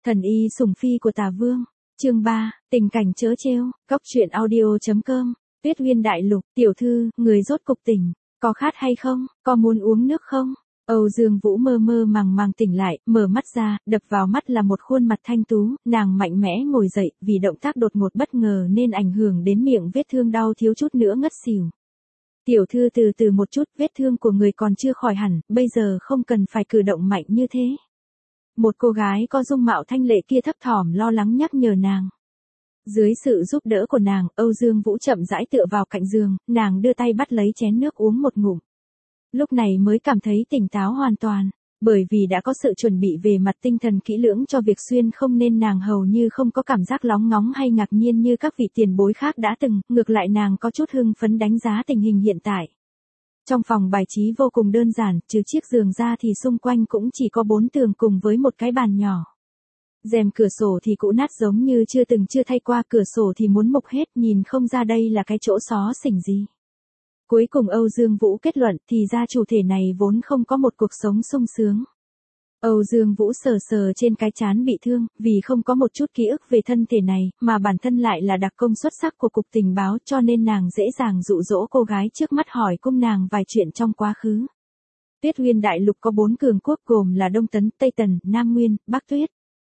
Thần y sủng phi của Tả Vương. Chương 3, tình cảnh trớ trêu. Cóc truyện audio.com. Tuyết Uyên đại lục, tiểu thư, người rốt cục tỉnh, có khát hay không, có muốn uống nước không? Âu Dương Vũ mơ mơ màng màng tỉnh lại, mở mắt ra, đập vào mắt là một khuôn mặt thanh tú, nàng mạnh mẽ ngồi dậy, vì động tác đột ngột bất ngờ nên ảnh hưởng đến miệng vết thương đau thiếu chút nữa ngất xỉu. Tiểu thư từ từ một chút, vết thương của người còn chưa khỏi hẳn, bây giờ không cần phải cử động mạnh như thế. Một cô gái có dung mạo thanh lệ kia thấp thỏm lo lắng nhắc nhở nàng. Dưới sự giúp đỡ của nàng, Âu Dương Vũ chậm rãi tựa vào cạnh giường, nàng đưa tay bắt lấy chén nước uống một ngụm. Lúc này mới cảm thấy tỉnh táo hoàn toàn, bởi vì đã có sự chuẩn bị về mặt tinh thần kỹ lưỡng cho việc xuyên không nên nàng hầu như không có cảm giác lóng ngóng hay ngạc nhiên như các vị tiền bối khác đã từng, ngược lại nàng có chút hưng phấn đánh giá tình hình hiện tại. Trong phòng bài trí vô cùng đơn giản, trừ chiếc giường ra thì xung quanh cũng chỉ có 4 tường cùng với một cái bàn nhỏ. Rèm cửa sổ thì cũ nát giống như chưa thay qua, cửa sổ thì muốn mục hết, nhìn không ra đây là cái chỗ xó xỉnh gì. Cuối cùng Âu Dương Vũ kết luận thì ra chủ thể này vốn không có một cuộc sống sung sướng. Âu Dương Vũ sờ sờ trên cái trán bị thương, vì không có một chút ký ức về thân thể này, mà bản thân lại là đặc công xuất sắc của cục tình báo, cho nên nàng dễ dàng dụ dỗ cô gái trước mắt hỏi cung nàng vài chuyện trong quá khứ. Tuyết Uyên đại lục có 4 cường quốc gồm là Đông Tấn, Tây Tần, Nam Nguyên, Bắc Tuyết.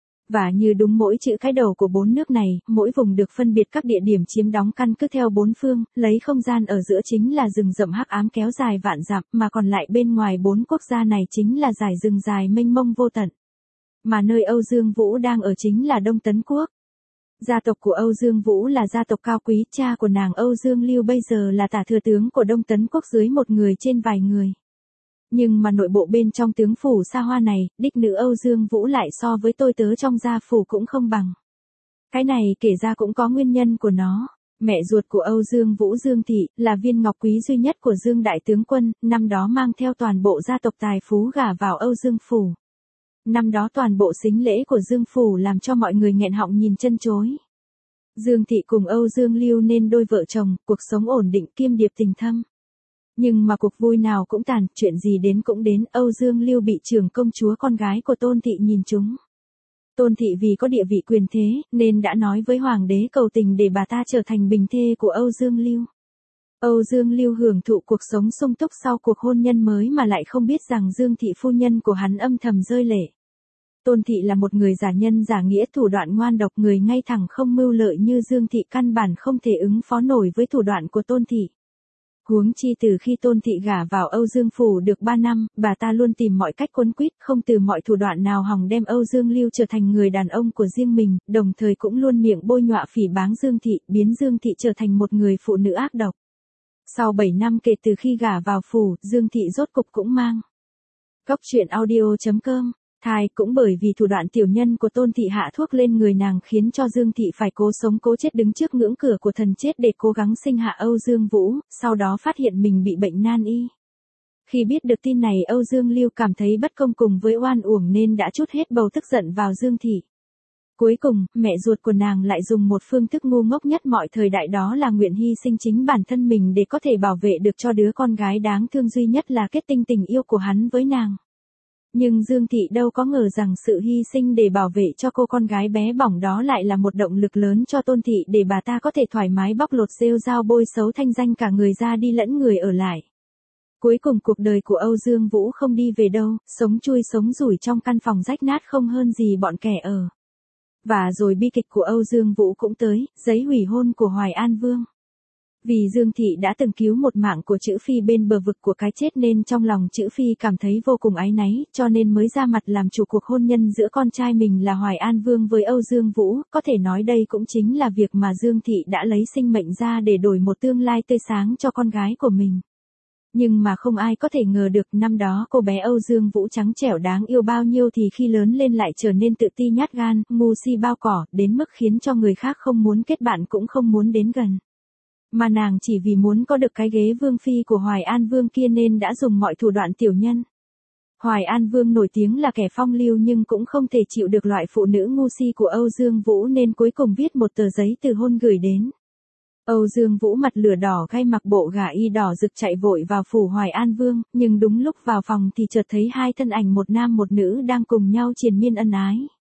Và như đúng mỗi chữ cái đầu của 4 nước này, mỗi vùng được phân biệt các địa điểm chiếm đóng căn cứ theo 4 phương, lấy không gian ở giữa chính là rừng rậm hắc ám kéo dài vạn dặm, mà còn lại bên ngoài 4 quốc gia này chính là dải rừng dài mênh mông vô tận. Mà nơi Âu Dương Vũ đang ở chính là Đông Tấn Quốc. Gia tộc của Âu Dương Vũ là gia tộc cao quý, cha của nàng Âu Dương Lưu bây giờ là tả thừa tướng của Đông Tấn Quốc dưới một người trên vài người. Nhưng mà nội bộ bên trong tướng phủ xa hoa này, đích nữ Âu Dương Vũ lại so với tôi tớ trong gia phủ cũng không bằng. Cái này kể ra cũng có nguyên nhân của nó. Mẹ ruột của Âu Dương Vũ Dương Thị, là viên ngọc quý duy nhất của Dương Đại Tướng Quân, năm đó mang theo toàn bộ gia tộc tài phú gả vào Âu Dương Phủ. Năm đó toàn bộ sính lễ của Dương Phủ làm cho mọi người nghẹn họng nhìn chân chối. Dương Thị cùng Âu Dương Lưu nên đôi vợ chồng, cuộc sống ổn định kiêm điệp tình thâm. Nhưng mà cuộc vui nào cũng tàn, chuyện gì đến cũng đến, Âu Dương Lưu bị trưởng công chúa con gái của Tôn Thị nhìn trúng. Tôn Thị vì có địa vị quyền thế, nên đã nói với Hoàng đế cầu tình để bà ta trở thành bình thê của Âu Dương Lưu. Âu Dương Lưu hưởng thụ cuộc sống sung túc sau cuộc hôn nhân mới mà lại không biết rằng Dương Thị phu nhân của hắn âm thầm rơi lệ. Tôn Thị là một người giả nhân giả nghĩa, thủ đoạn ngoan độc, người ngay thẳng không mưu lợi như Dương Thị căn bản không thể ứng phó nổi với thủ đoạn của Tôn Thị. Huống chi từ khi Tôn Thị gả vào Âu Dương Phủ được 3 năm, bà ta luôn tìm mọi cách quấn quýt, không từ mọi thủ đoạn nào hòng đem Âu Dương Lưu trở thành người đàn ông của riêng mình, đồng thời cũng luôn miệng bôi nhọa phỉ báng Dương Thị, biến Dương Thị trở thành một người phụ nữ ác độc. Sau 7 năm kể từ khi gả vào phủ, Dương Thị rốt cục cũng mang Cóc truyện audio.com thai, cũng bởi vì thủ đoạn tiểu nhân của Tôn Thị hạ thuốc lên người nàng khiến cho Dương Thị phải cố sống cố chết đứng trước ngưỡng cửa của thần chết để cố gắng sinh hạ Âu Dương Vũ, sau đó phát hiện mình bị bệnh nan y. Khi biết được tin này, Âu Dương Lưu cảm thấy bất công cùng với oan uổng nên đã trút hết bầu tức giận vào Dương Thị. Cuối cùng, mẹ ruột của nàng lại dùng một phương thức ngu ngốc nhất mọi thời đại, đó là nguyện hy sinh chính bản thân mình để có thể bảo vệ được cho đứa con gái đáng thương duy nhất là kết tinh tình yêu của hắn với nàng. Nhưng Dương Thị đâu có ngờ rằng sự hy sinh để bảo vệ cho cô con gái bé bỏng đó lại là một động lực lớn cho Tôn Thị để bà ta có thể thoải mái bóc lột rêu rao bôi xấu thanh danh cả người ra đi lẫn người ở lại. Cuối cùng cuộc đời của Âu Dương Vũ không đi về đâu, sống chui sống rủi trong căn phòng rách nát không hơn gì bọn kẻ ở. Và rồi bi kịch của Âu Dương Vũ cũng tới, giấy hủy hôn của Hoài An Vương. Vì Dương Thị đã từng cứu một mạng của Chữ Phi bên bờ vực của cái chết nên trong lòng Chữ Phi cảm thấy vô cùng áy náy, cho nên mới ra mặt làm chủ cuộc hôn nhân giữa con trai mình là Hoài An Vương với Âu Dương Vũ, có thể nói đây cũng chính là việc mà Dương Thị đã lấy sinh mệnh ra để đổi một tương lai tươi sáng cho con gái của mình. Nhưng mà không ai có thể ngờ được năm đó cô bé Âu Dương Vũ trắng trẻo đáng yêu bao nhiêu thì khi lớn lên lại trở nên tự ti nhát gan, ngu si bao cỏ, đến mức khiến cho người khác không muốn kết bạn cũng không muốn đến gần. Mà nàng chỉ vì muốn có được cái ghế vương phi của Hoài An Vương kia nên đã dùng mọi thủ đoạn tiểu nhân. Hoài An Vương nổi tiếng là kẻ phong lưu nhưng cũng không thể chịu được loại phụ nữ ngu si của Âu Dương Vũ nên cuối cùng viết một tờ giấy từ hôn gửi đến. Âu Dương Vũ mặt lửa đỏ gai mặc bộ gả y đỏ rực chạy vội vào phủ Hoài An Vương, nhưng đúng lúc vào phòng thì chợt thấy hai thân ảnh một nam một nữ đang cùng nhau triền miên ân ái.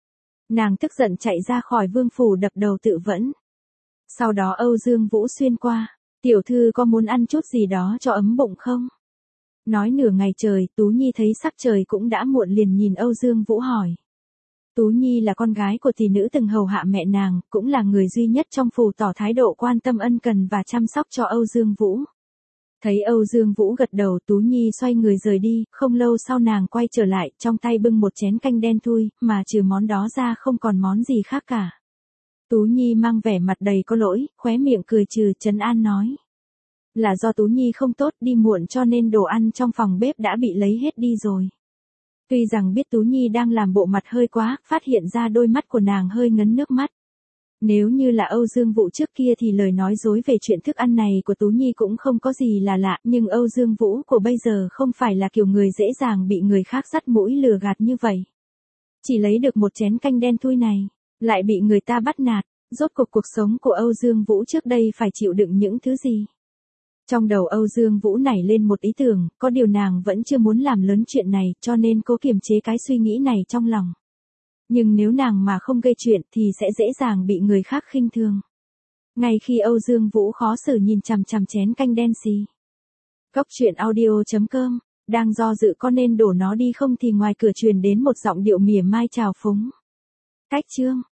Nàng tức giận chạy ra khỏi vương phủ đập đầu tự vẫn. Sau đó Âu Dương Vũ xuyên qua, tiểu thư có muốn ăn chút gì đó cho ấm bụng không? Nói nửa ngày trời, Tú Nhi thấy sắc trời cũng đã muộn liền nhìn Âu Dương Vũ hỏi. Tú Nhi là con gái của tỷ nữ từng hầu hạ mẹ nàng, cũng là người duy nhất trong phủ tỏ thái độ quan tâm ân cần và chăm sóc cho Âu Dương Vũ. Thấy Âu Dương Vũ gật đầu, Tú Nhi xoay người rời đi, không lâu sau nàng quay trở lại, trong tay bưng một chén canh đen thui, mà trừ món đó ra không còn món gì khác cả. Tú Nhi mang vẻ mặt đầy có lỗi, khóe miệng cười trừ trấn an nói. Là do Tú Nhi không tốt, đi muộn cho nên đồ ăn trong phòng bếp đã bị lấy hết đi rồi. Tuy rằng biết Tú Nhi đang làm bộ mặt hơi quá, phát hiện ra đôi mắt của nàng hơi ngấn nước mắt. Nếu như là Âu Dương Vũ trước kia thì lời nói dối về chuyện thức ăn này của Tú Nhi cũng không có gì là lạ, nhưng Âu Dương Vũ của bây giờ không phải là kiểu người dễ dàng bị người khác dắt mũi lừa gạt như vậy. Chỉ lấy được một chén canh đen thui này, lại bị người ta bắt nạt, rốt cuộc sống của Âu Dương Vũ trước đây phải chịu đựng những thứ gì. Trong đầu Âu Dương Vũ nảy lên một ý tưởng, có điều nàng vẫn chưa muốn làm lớn chuyện này, cho nên cố kiềm chế cái suy nghĩ này trong lòng. Nhưng nếu nàng mà không gây chuyện thì sẽ dễ dàng bị người khác khinh thường. Ngay khi Âu Dương Vũ khó xử nhìn chằm chằm chén canh đen xì. Cốc truyện audio.com, đang do dự có nên đổ nó đi không thì ngoài cửa truyền đến một giọng điệu mỉa mai trào phúng. Cách chương